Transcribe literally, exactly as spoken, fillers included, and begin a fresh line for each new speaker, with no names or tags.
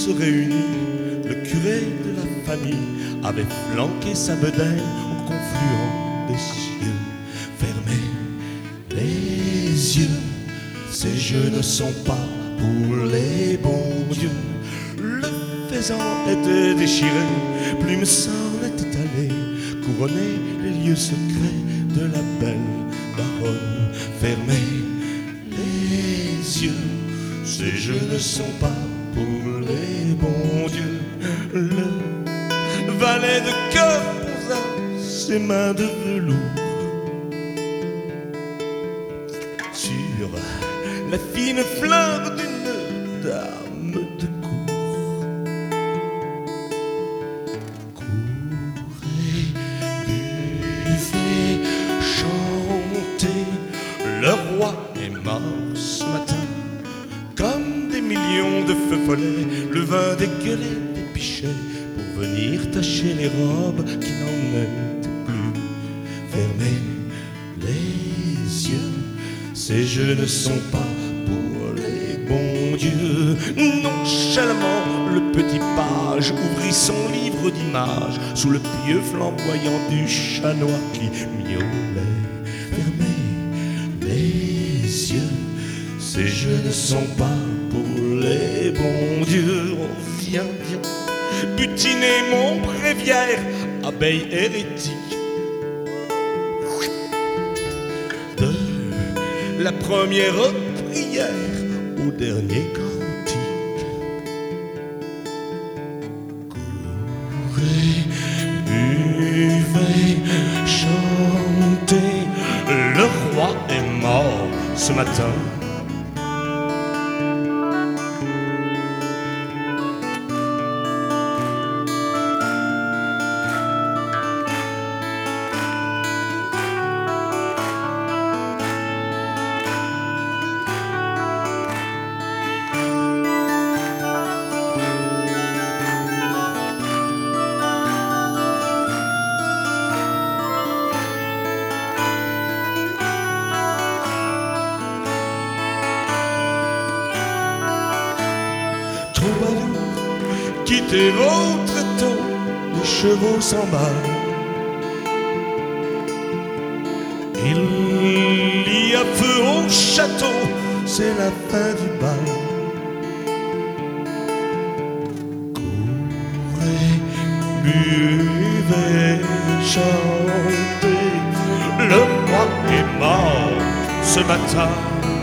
se réunit, le curé de la famille avait flanqué sa bedaine au confluent des cieux. Fermez les yeux, ces jeux ne sont pas pour les bons dieux. Le faisan était déchiré, plume s'en était allée, couronner les lieux secrets de la belle baronne. Fermez les yeux, ces jeux ne sont pas pour les bons dieux. Le valet de cœur posa ses mains de velours sur la fine fleur d'une dame de cour. Courez, buvez, chantez, le roi est mort ce matin. Comme des millions de feux follets, le vin dégueulé dépichait pour venir tacher les robes qui n'en étaient plus. Fermez les yeux, ces jeux ne sont pas pour les bons dieux. Nonchalamment, le petit page ouvrit son livre d'images sous le pieu flamboyant du chat noir qui miaulait. Fermez les yeux, ces jeux ne sont pas pour les bons dieux. On vient, vient butiner mon bréviaire, abeille hérétique. De la première prière au dernier cantique. Courez, buvez, chantez, le roi est mort ce matin. Troubadour, quittez votre étau, les chevaux s'emballent. Il y a feu au château, c'est la fin du bal. Courez, buvez, chantez, le roi est mort ce matin.